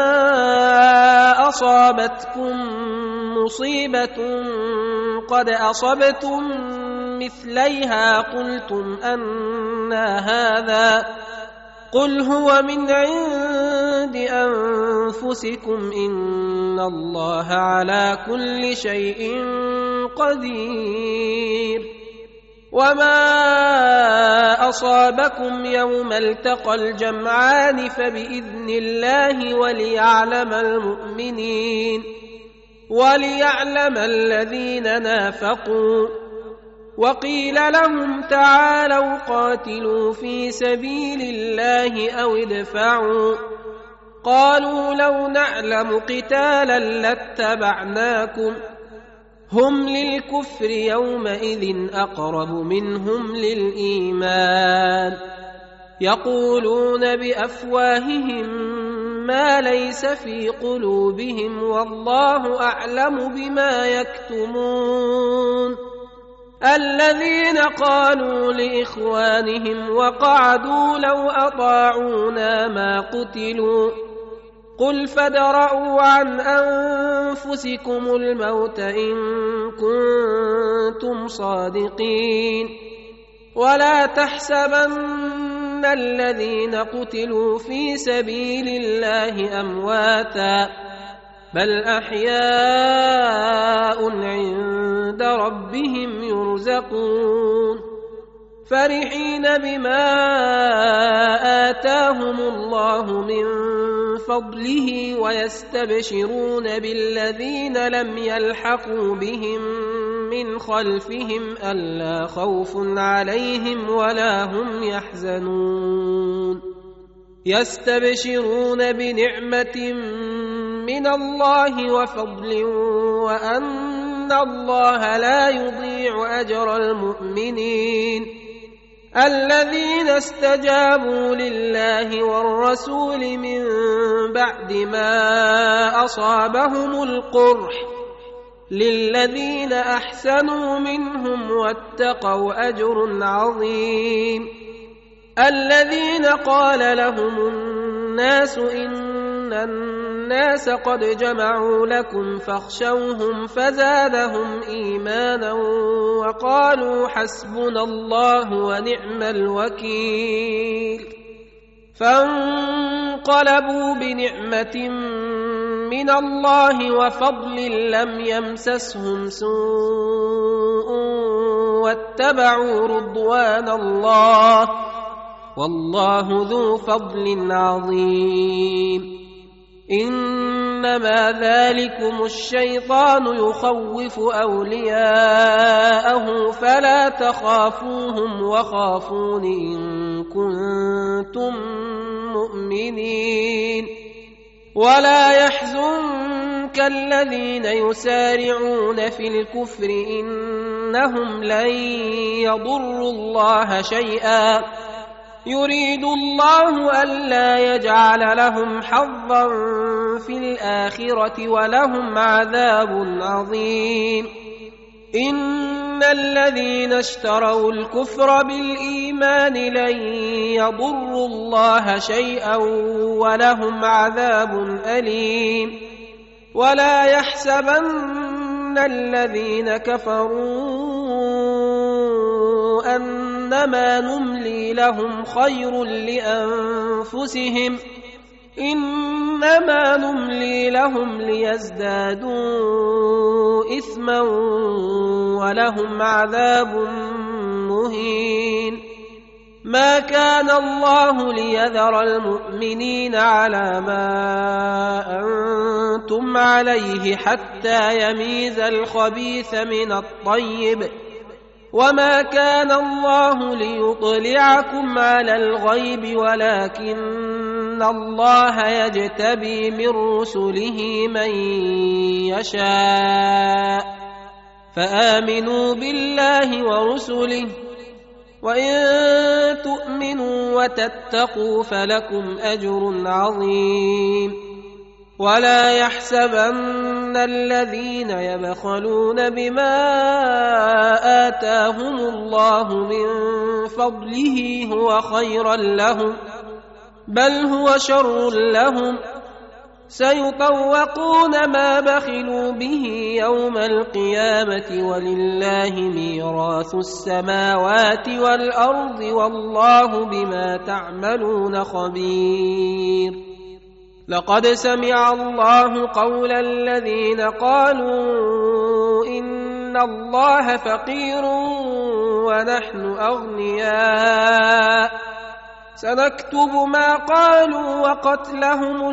أصابتكم مصيبة قد أصبتم مثليها قلتم أنى هذا قل هو من عند أنفسكم إن الله على كل شيء قدير. وما أصابكم يوم التقى الجمعان فبإذن الله وليعلم المؤمنين وليعلم الذين نافقوا. وقيل لهم تعالوا قاتلوا في سبيل الله أو ادفعوا قالوا لو نعلم قتالا لاتبعناكم هم للكفر يومئذ أقرب منهم للإيمان يقولون بأفواههم ما ليس في قلوبهم والله أعلم بما يكتمون. الذين قالوا لإخوانهم وقعدوا لو أطاعونا ما قتلوا قل فادرءوا عن أنفسكم الموت إن كنتم صادقين. ولا تحسبن الذين قتلوا في سبيل الله أمواتا بل أحياء عند ربهم يرزقون فرحين بما آتاهم الله من فضله ويستبشرون بالذين لم يلحقوا بهم من خلفهم ألا خوف عليهم ولا هم يحزنون يستبشرون بنعمة من الله وفضل وأن الله لا يضيع أجر المؤمنين. الذين استجابوا لله والرسول من بعد ما أصابهم القرح للذين أحسنوا منهم واتقوا أجر عظيم. الذين قال لهم الناس إن الناس قد جمعوا لكم فاخشوهم فزادهم إيمانا وقالوا حسبنا الله ونعم الوكيل. فانقلبوا بنعمة من الله وفضل لم يمسسهم سوء واتبعوا رضوان الله والله ذو فضل عظيم. إنما ذلكم الشيطان يخوف أولياءه فلا تخافوهم وخافون إن كنتم مؤمنين. ولا يحزنك الذين يسارعون في الكفر إنهم لن يضروا الله شيئا يريد الله ألا يجعل لهم حظا في الآخرة ولهم عذاب عظيم. إن الذين اشتروا الكفر بالإيمان لن يضروا الله شيئا ولهم عذاب أليم. ولا يحسبن الذين كفروا أنما نملي لهم خير لأنفسهم إنما نملي لهم ليزدادوا إثما ولهم عذاب مهين. ما كان الله ليذر المؤمنين على ما أنتم عليه حتى يميز الخبيث من الطيب وما كان الله ليطلعكم على الغيب ولكن الله يجتبي من رسله من يشاء فآمنوا بالله ورسله وإن تؤمنوا وتتقوا فلكم أجر عظيم. ولا يحسبن الذين يبخلون بما آتاهم الله من فضله هو خيرا لهم بل هو شر لهم سيطوقون ما بخلوا به يوم القيامة ولله ميراث السماوات والأرض والله بما تعملون خبير. لقد سمع الله قول الذين قالوا إن الله فقير ونحن أغنياء سنكتب ما قالوا وقتلهم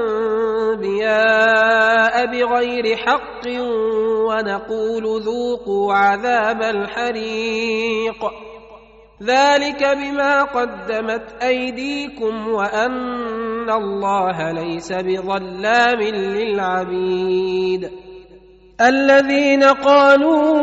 الأنبياء بغير حق ونقول ذوقوا عذاب الحريق ذلك بما قدمت أيديكم وأن الله ليس بظلام للعبيد. الذين قالوا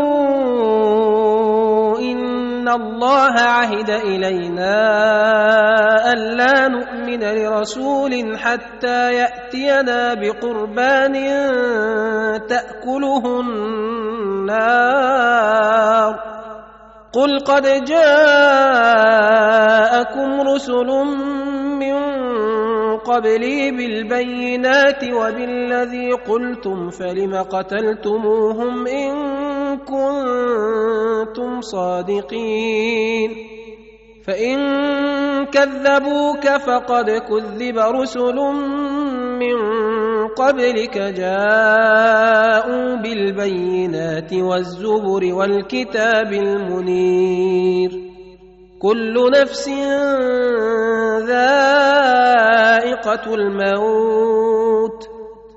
إن الله عهد إلينا ألا نؤمن لرسول حتى يأتينا بقربان تأكله النار قل قد جاءكم رسل من قبلي بالبينات وبالذي قلتم فلم قتلتموهم إن كنتم صادقين فإن كذبوك فقد كذب رسل من قبلك جاءوا بالبينات والزبر والكتاب المنير كل نفس ذائقة الموت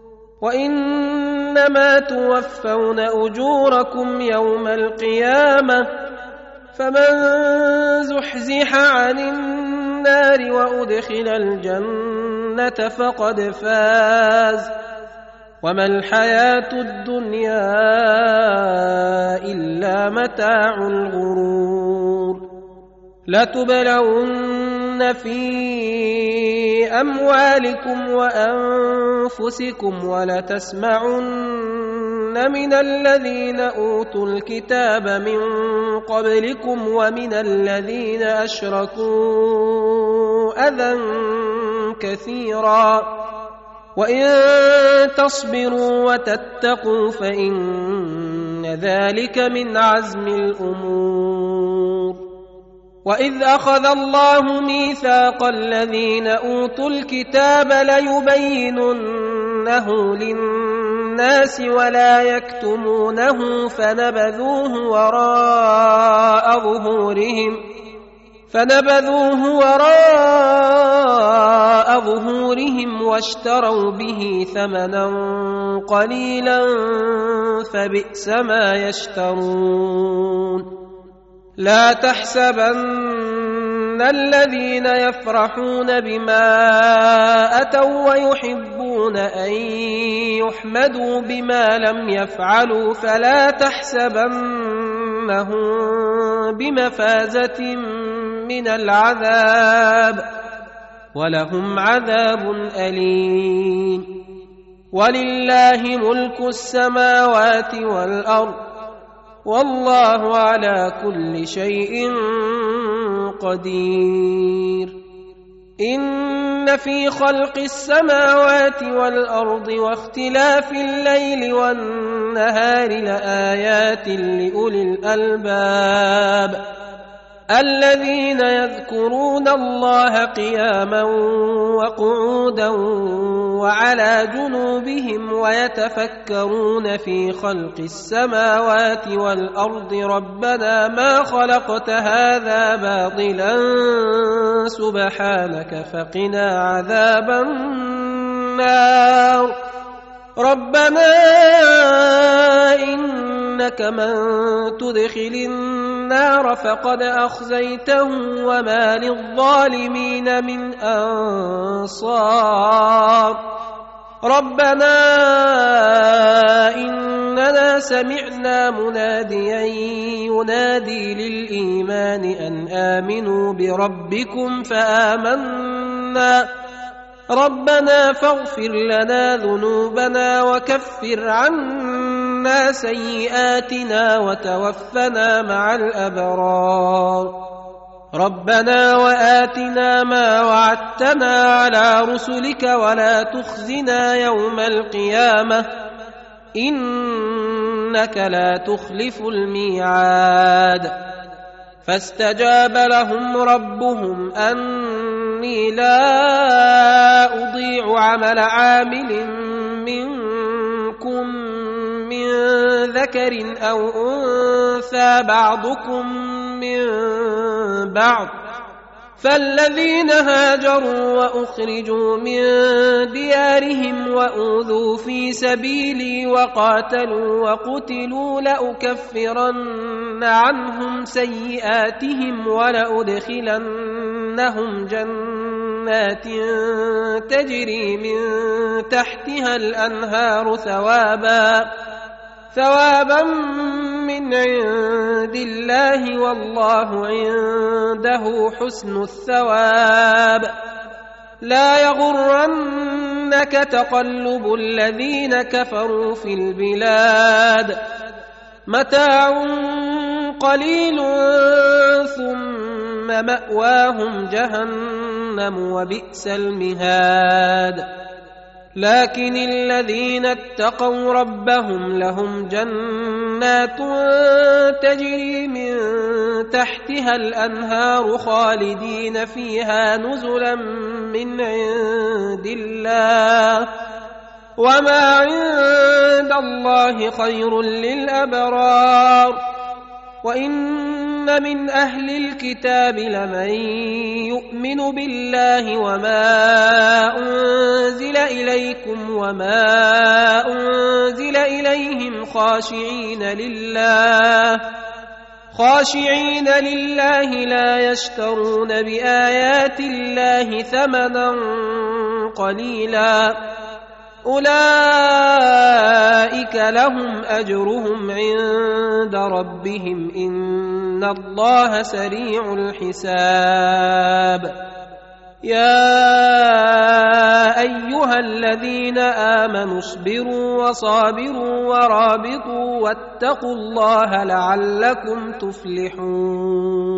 وإنما توفون أجوركم يوم القيامة فمن زحزح عن النار وأدخل الجنة فقد فاز وما الحياة الدنيا إلا متاع الغرور. لتبلون في أموالكم وأنفسكم ولتسمعن من الذين أوتوا الكتاب من قبلكم ومن الذين أشركوا أذى كثيرا وإن تصبروا وتتقوا فإن ذلك من عزم الأمور. وإذ أخذ الله ميثاق الذين أوتوا الكتاب ليبيننه للناس ولا يكتمونه فنبذوه وراء ظهورهم فنبذوه وراء ظهورهم واشتروا به ثمنا قليلا فبئس ما يشترون. لا تحسبن الذين يفرحون بما أتوا ويحبون أن يحمدوا بما لم يفعلوا فلا تحسبنهم بمفازة من العذاب ولهم عذاب أليم. ولله ملك السماوات والأرض والله على كل شيء قدير. إن في خلق السماوات والأرض واختلاف الليل والنهار لآيات لأولي الألباب الذين يذكرون الله قياما وقعودا وعلى جنوبهم ويتفكرون في خلق السماوات والأرض ربنا ما خلقت هذا باطلا سبحانك فقنا عذاب النار. ربنا إنك من تدخل النار فقد أخزيته وما للظالمين من أنصار. ربنا إننا سمعنا مناديا ينادي للإيمان أن آمنوا بربكم فآمنا ربنا فاغفر لنا ذنوبنا وكفر عنا سيئاتنا وتوفنا مع الأبرار. ربنا وآتنا ما وعدتنا على رسلك ولا تخزنا يوم القيامة إنك لا تخلف الميعاد فاستجاب لهم ربهم أني لا أضيع عمل عامل منكم من ذكر أو أنثى بعضكم من بعض فالذين هاجروا وأخرجوا من ديارهم وأوذوا في سبيلي وقاتلوا وقتلوا لأكفرن عنهم سيئاتهم ولأدخلنهم جنات تجري من تحتها الأنهار ثوابا ثوابا من عند الله والله عنده حسن الثواب لا يغرنك تقلب الذين كفروا في البلاد متاع قليل ثم مأواهم جهنم وبئس المهاد لكن الذين اتقوا ربهم لهم جنات تجري من تحتها الأنهار خالدين فيها نزلا من عند الله وما عند الله خير للأبرار وإن من أهل الكتاب لمن يؤمن بالله وما أنزل إليكم وما أنزل إليهم خاشعين لله خاشعين لله لا يشترون بآيات الله ثمنا قليلا أولئك لهم أجرهم عند ربهم إن الله سريع الحساب يا أيها الذين آمنوا اصبروا وصابروا ورابطوا واتقوا الله لعلكم تفلحون